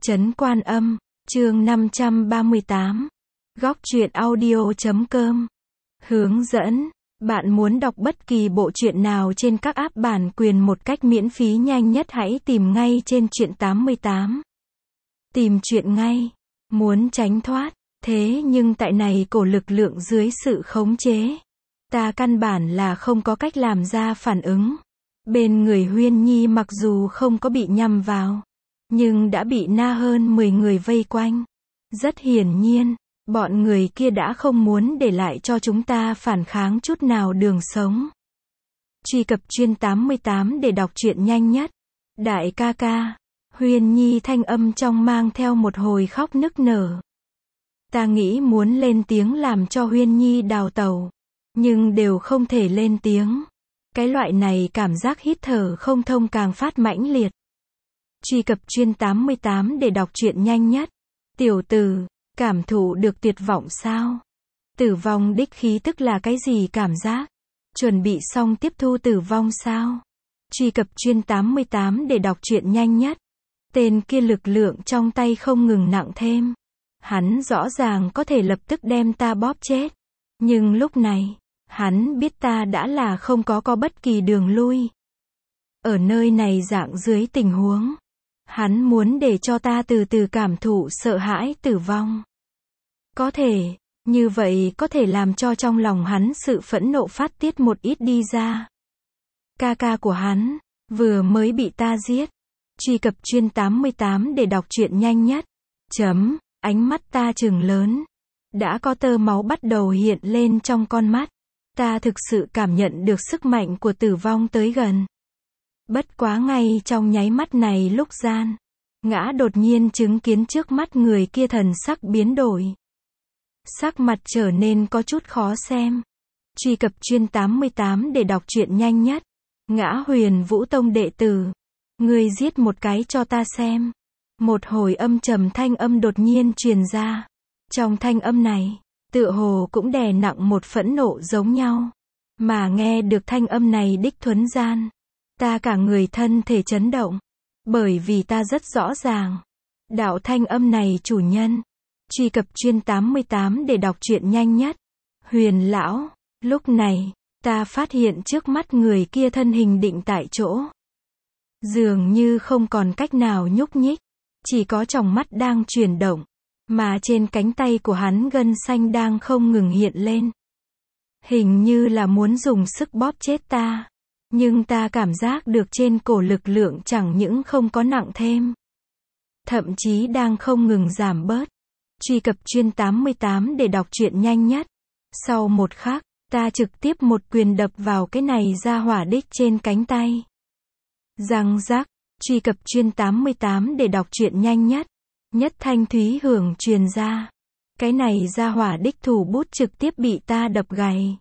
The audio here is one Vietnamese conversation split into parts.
Trấn Quan Âm, chương 538. Góc truyện audio.com. Hướng dẫn. Bạn muốn đọc bất kỳ bộ truyện nào trên các app bản quyền một cách miễn phí nhanh nhất, hãy tìm ngay trên Truyện 88. Tìm truyện ngay. Muốn tránh thoát. Thế nhưng tại này cổ lực lượng dưới sự khống chế. Ta căn bản là không có cách làm ra phản ứng. Bên người Huyên Nhi mặc dù không có bị nhằm vào, nhưng đã bị hơn 10 người vây quanh. Rất hiển nhiên, bọn người kia đã không muốn để lại cho chúng ta phản kháng chút nào đường sống. Truy cập Truyện 88 để đọc truyện nhanh nhất. Đại ca ca. Huyên Nhi thanh âm trong mang theo một hồi khóc nức nở. Ta nghĩ muốn lên tiếng làm cho Huyên Nhi đào tẩu, nhưng đều không thể lên tiếng. Cái loại này cảm giác hít thở không thông càng phát mãnh liệt. Truy cập Truyện 88 để đọc truyện nhanh nhất. Tiểu tử, cảm thụ được tuyệt vọng sao? Tử vong đích khí tức là cái gì cảm giác? Chuẩn bị xong tiếp thu tử vong sao? Truy cập Truyện 88 để đọc truyện nhanh nhất. Tên kia lực lượng trong tay không ngừng nặng thêm. Hắn rõ ràng có thể lập tức đem ta bóp chết. Nhưng lúc này, hắn biết ta đã là không có bất kỳ đường lui. Ở nơi này dạng dưới tình huống, hắn muốn để cho ta từ từ cảm thụ sợ hãi tử vong. Có thể, như vậy có thể làm cho trong lòng hắn sự phẫn nộ phát tiết một ít đi ra. Ca ca của hắn, vừa mới bị ta giết. Truy cập Truyện 88 để đọc truyện nhanh nhất. Ánh mắt ta trừng lớn. Đã có tơ máu bắt đầu hiện lên trong con mắt. Ta thực sự cảm nhận được sức mạnh của tử vong tới gần. Bất quá ngay trong nháy mắt này lúc gian, ngã đột nhiên chứng kiến trước mắt người kia thần sắc biến đổi. Sắc mặt trở nên có chút khó xem. Truy cập Truyện 88 để đọc truyện nhanh nhất. Ngã Huyền Vũ Tông đệ tử. Ngươi giết một cái cho ta xem. Một hồi âm trầm thanh âm đột nhiên truyền ra. Trong thanh âm này, tựa hồ cũng đè nặng một phẫn nộ giống nhau. Mà nghe được thanh âm này đích thuấn gian, ta cả người thân thể chấn động. Bởi vì ta rất rõ ràng, đạo thanh âm này chủ nhân. Truy cập Truyện 88 để đọc truyện nhanh nhất. Huyền lão. Lúc này, ta phát hiện trước mắt người kia thân hình định tại chỗ. Dường như không còn cách nào nhúc nhích. Chỉ có tròng mắt đang chuyển động. Mà trên cánh tay của hắn gân xanh đang không ngừng hiện lên. Hình như là muốn dùng sức bóp chết ta. Nhưng ta cảm giác được trên cổ lực lượng chẳng những không có nặng thêm, thậm chí đang không ngừng giảm bớt. Truy cập Truyện 88 để đọc truyện nhanh nhất. Sau một khắc, ta trực tiếp một quyền đập vào cái này ra hỏa đích trên cánh tay. Răng rắc. Truy cập Truyện 88 để đọc truyện nhanh nhất. Nhất thanh thúy hưởng truyền ra. Cái này ra hỏa đích thủ bút trực tiếp bị ta đập gãy.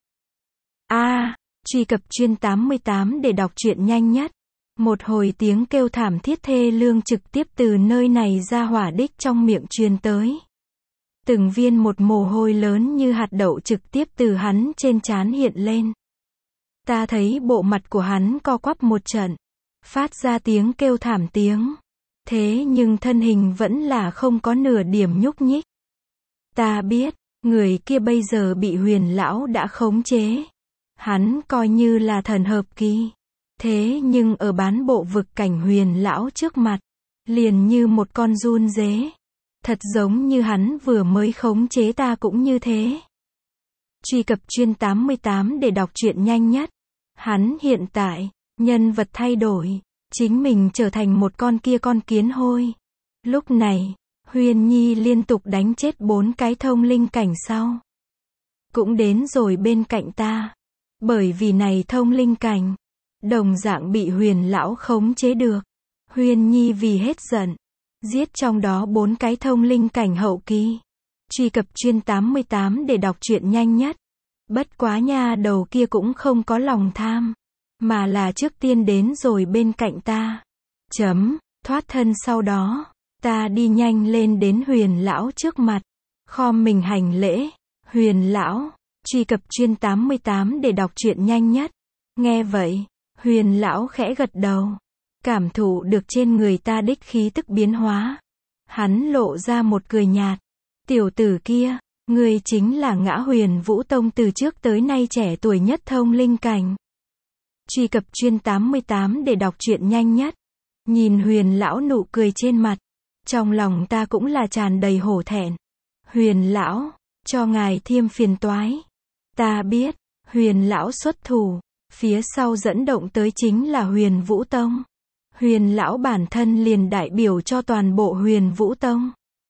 Truy cập Truyện 88 để đọc truyện nhanh nhất. Một hồi tiếng kêu thảm thiết thê lương trực tiếp từ nơi này ra hỏa đích trong miệng truyền tới. Từng viên một mồ hôi lớn như hạt đậu trực tiếp từ hắn trên trán hiện lên. Ta thấy bộ mặt của hắn co quắp một trận, phát ra tiếng kêu thảm tiếng. Thế nhưng thân hình vẫn là không có nửa điểm nhúc nhích. Ta biết, người kia bây giờ bị Huyền lão đã khống chế. Hắn coi như là thần hợp kỳ. Thế nhưng ở bán bộ vực cảnh Huyền lão trước mặt, liền như một con giun dế. Thật giống như hắn vừa mới khống chế ta cũng như thế. Truy cập Truyện 88 để đọc truyện nhanh nhất. Hắn hiện tại, nhân vật thay đổi. Chính mình trở thành một con kiến hôi. Lúc này, Huyên Nhi liên tục đánh chết 4 cái thông linh cảnh sau. Cũng đến rồi bên cạnh ta. Bởi vì này thông linh cảnh, đồng dạng bị Huyền lão khống chế được. Huyên Nhi vì hết giận, giết trong đó 4 cái thông linh cảnh hậu kỳ. Truy cập Truyện 88 để đọc truyện nhanh nhất. Bất quá nha đầu kia cũng không có lòng tham, mà là trước tiên đến rồi bên cạnh ta. Thoát thân sau đó, ta đi nhanh lên đến Huyền lão trước mặt, khom mình hành lễ. Huyền lão. Truy cập Truyện 88 để đọc truyện nhanh nhất. Nghe vậy, Huyền lão khẽ gật đầu, cảm thụ được trên người ta đích khí tức biến hóa. Hắn lộ ra một cười nhạt. Tiểu tử kia, ngươi chính là Ngã Huyền Vũ Tông từ trước tới nay trẻ tuổi nhất thông linh cảnh. Truy cập chuyên 88 để đọc truyện nhanh nhất. Nhìn Huyền lão nụ cười trên mặt, trong lòng ta cũng là tràn đầy hổ thẹn. Huyền lão, cho ngài thêm phiền toái. Ta biết, Huyền lão xuất thủ, phía sau dẫn động tới chính là Huyền Vũ Tông. Huyền lão bản thân liền đại biểu cho toàn bộ Huyền Vũ Tông.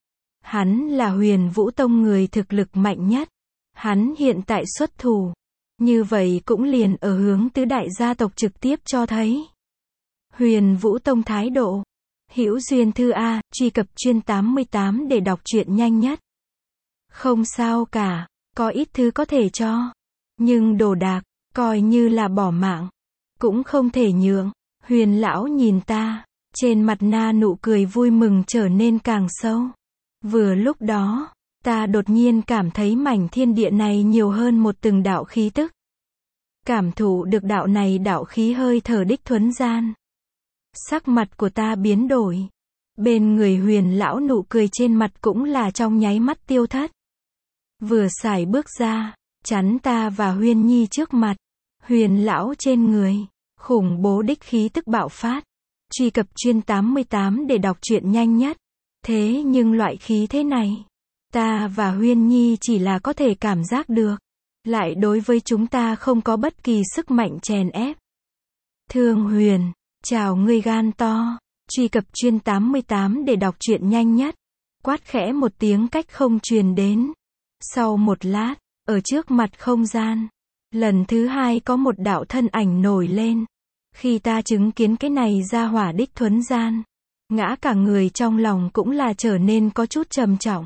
Hắn là Huyền Vũ Tông người thực lực mạnh nhất. Hắn hiện tại xuất thủ, như vậy cũng liền ở hướng tứ đại gia tộc trực tiếp cho thấy Huyền Vũ Tông thái độ. Hữu duyên thư A, truy cập chuyên 88 để đọc truyện nhanh nhất. Không sao cả, có ít thứ có thể cho, nhưng đồ đạc, coi như là bỏ mạng, cũng không thể nhượng. Huyền lão nhìn ta, trên mặt na nụ cười vui mừng trở nên càng sâu. Vừa lúc đó, ta đột nhiên cảm thấy mảnh thiên địa này nhiều hơn một từng đạo khí tức. Cảm thụ được đạo này đạo khí hơi thở đích thuấn gian. Sắc mặt của ta biến đổi. Bên người Huyền lão nụ cười trên mặt cũng là trong nháy mắt tiêu thất. Vừa xài bước ra, chắn ta và Huyên Nhi trước mặt. Huyền lão trên người, khủng bố đích khí tức bạo phát. Truy cập chuyên 88 để đọc truyện nhanh nhất. Thế nhưng loại khí thế này, ta và Huyên Nhi chỉ là có thể cảm giác được. Lại đối với chúng ta không có bất kỳ sức mạnh chèn ép. Thương Huyền, chào ngươi gan to. Truy cập chuyên 88 để đọc truyện nhanh nhất. Quát khẽ một tiếng cách không truyền đến. Sau một lát, ở trước mặt không gian, lần thứ hai có một đạo thân ảnh nổi lên. Khi ta chứng kiến cái này ra hỏa đích thuấn gian, ngã cả người trong lòng cũng là trở nên có chút trầm trọng.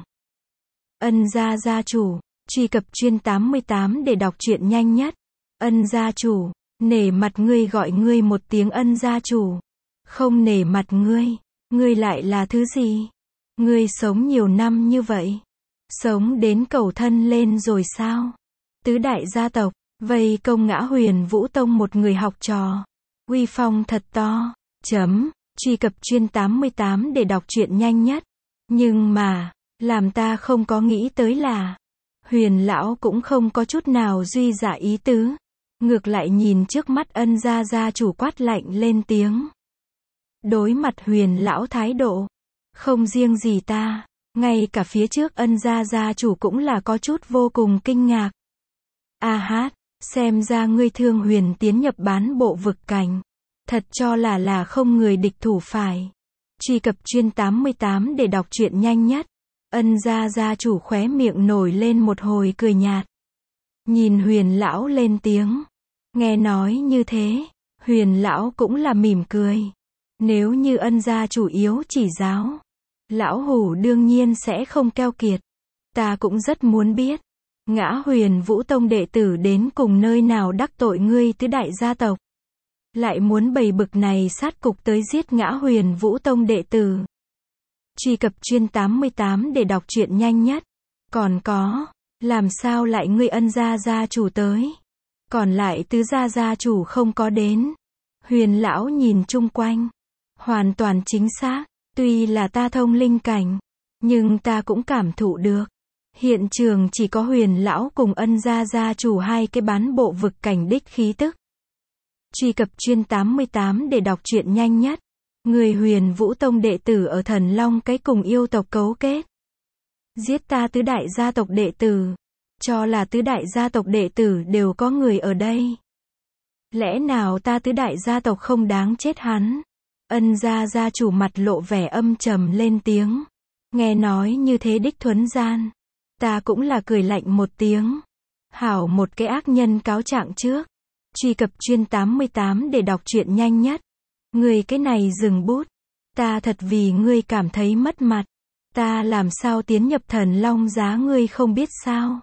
Ân gia gia chủ, truy cập chuyên 88 để đọc truyện nhanh nhất. Ân gia chủ, nể mặt ngươi gọi ngươi một tiếng ân gia chủ. Không nể mặt ngươi lại là thứ gì? Ngươi sống nhiều năm như vậy, sống đến cầu thân lên rồi sao? Tứ đại gia tộc, vây công Ngã Huyền Vũ Tông một người học trò. Uy phong thật to. Truy cập chuyên 88 để đọc truyện nhanh nhất. Nhưng mà, làm ta không có nghĩ tới là, Huyền lão cũng không có chút nào duy dạ ý tứ. Ngược lại nhìn trước mắt ân gia gia chủ quát lạnh lên tiếng. Đối mặt Huyền lão thái độ, không riêng gì ta, ngay cả phía trước ân gia gia chủ cũng là có chút vô cùng kinh ngạc. A hát, xem ra ngươi Thương Huyền tiến nhập bán bộ vực cảnh. Thật cho là không người địch thủ phải. Truy cập chuyên 88 để đọc truyện nhanh nhất. Ân gia gia chủ khóe miệng nổi lên một hồi cười nhạt. Nhìn Huyền lão lên tiếng. Nghe nói như thế, Huyền lão cũng là mỉm cười. Nếu như ân gia chủ yếu chỉ giáo, lão hủ đương nhiên sẽ không keo kiệt. Ta cũng rất muốn biết, Ngã Huyền Vũ Tông đệ tử đến cùng nơi nào đắc tội ngươi tứ đại gia tộc. Lại muốn bày bực này sát cục tới giết Ngã Huyền Vũ Tông đệ tử. Truy cập chuyên 88 để đọc truyện nhanh nhất. Còn có, làm sao lại ngươi ân gia gia chủ tới? Còn lại tứ gia gia chủ không có đến. Huyền lão nhìn chung quanh. Hoàn toàn chính xác, tuy là ta thông linh cảnh, nhưng ta cũng cảm thụ được. Hiện trường chỉ có Huyền lão cùng ân gia gia chủ hai cái bán bộ vực cảnh đích khí tức. Truy cập chuyên 88 để đọc truyện nhanh nhất. Người Huyền Vũ Tông đệ tử ở Thần Long cái cùng yêu tộc cấu kết. Giết ta tứ đại gia tộc đệ tử. Cho là tứ đại gia tộc đệ tử đều có người ở đây. Lẽ nào ta tứ đại gia tộc không đáng chết hắn? Ân gia gia chủ mặt lộ vẻ âm trầm lên tiếng. Nghe nói như thế đích thuấn gian. Ta cũng là cười lạnh một tiếng. Hảo một cái ác nhân cáo trạng trước. Truy cập chuyên 88 để đọc truyện nhanh nhất. Ngươi cái này dừng bút. Ta thật vì ngươi cảm thấy mất mặt. Ta làm sao tiến nhập Thần Long giá ngươi không biết sao?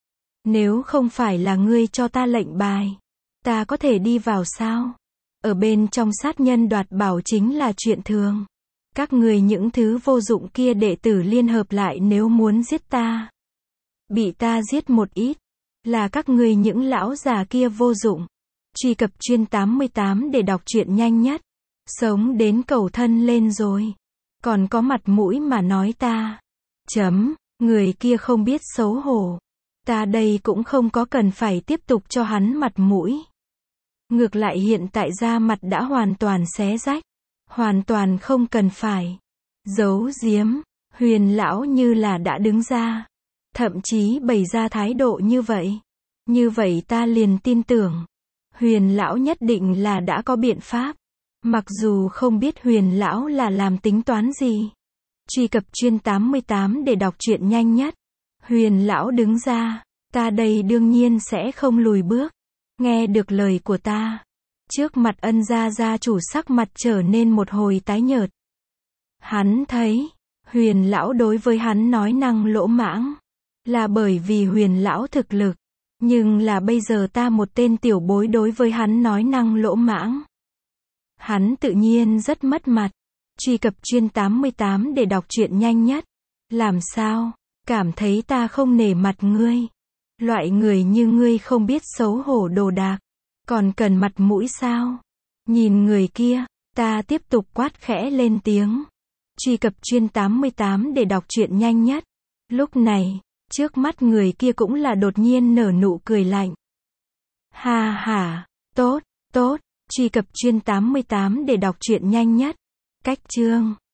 Nếu không phải là ngươi cho ta lệnh bài, ta có thể đi vào sao? Ở bên trong sát nhân đoạt bảo chính là chuyện thường. Các người những thứ vô dụng kia đệ tử liên hợp lại nếu muốn giết ta, bị ta giết một ít, là các người những lão già kia vô dụng. Truy cập chuyên 88 để đọc truyện nhanh nhất. Sống đến cầu thân lên rồi. Còn có mặt mũi mà nói ta. Người kia không biết xấu hổ. Ta đây cũng không có cần phải tiếp tục cho hắn mặt mũi. Ngược lại hiện tại da mặt đã hoàn toàn xé rách. Hoàn toàn không cần phải giấu giếm. Huyền lão như là đã đứng ra. Thậm chí bày ra thái độ như vậy. Như vậy ta liền tin tưởng. Huyền lão nhất định là đã có biện pháp. Mặc dù không biết huyền lão là làm tính toán gì. Truy cập chuyên 88 để đọc truyện nhanh nhất. Huyền lão đứng ra. Ta đây đương nhiên sẽ không lùi bước. Nghe được lời của ta. Trước mặt Ân gia chủ sắc mặt trở nên một hồi tái nhợt. Hắn thấy. Huyền lão đối với hắn nói năng lỗ mãng. Là bởi vì huyền lão thực lực. Nhưng là bây giờ ta một tên tiểu bối đối với hắn nói năng lỗ mãng. Hắn tự nhiên rất mất mặt. Truy cập chuyên 88 để đọc truyện nhanh nhất. Làm sao? Cảm thấy ta không nể mặt ngươi. Loại người như ngươi không biết xấu hổ đồ đạc. Còn cần mặt mũi sao? Nhìn người kia, ta tiếp tục quát khẽ lên tiếng. Truy cập chuyên 88 để đọc truyện nhanh nhất. Lúc này, trước mắt người kia cũng là đột nhiên nở nụ cười lạnh. Ha ha, tốt, tốt, truy cập chuyên 88 để đọc truyện nhanh nhất. Cách chương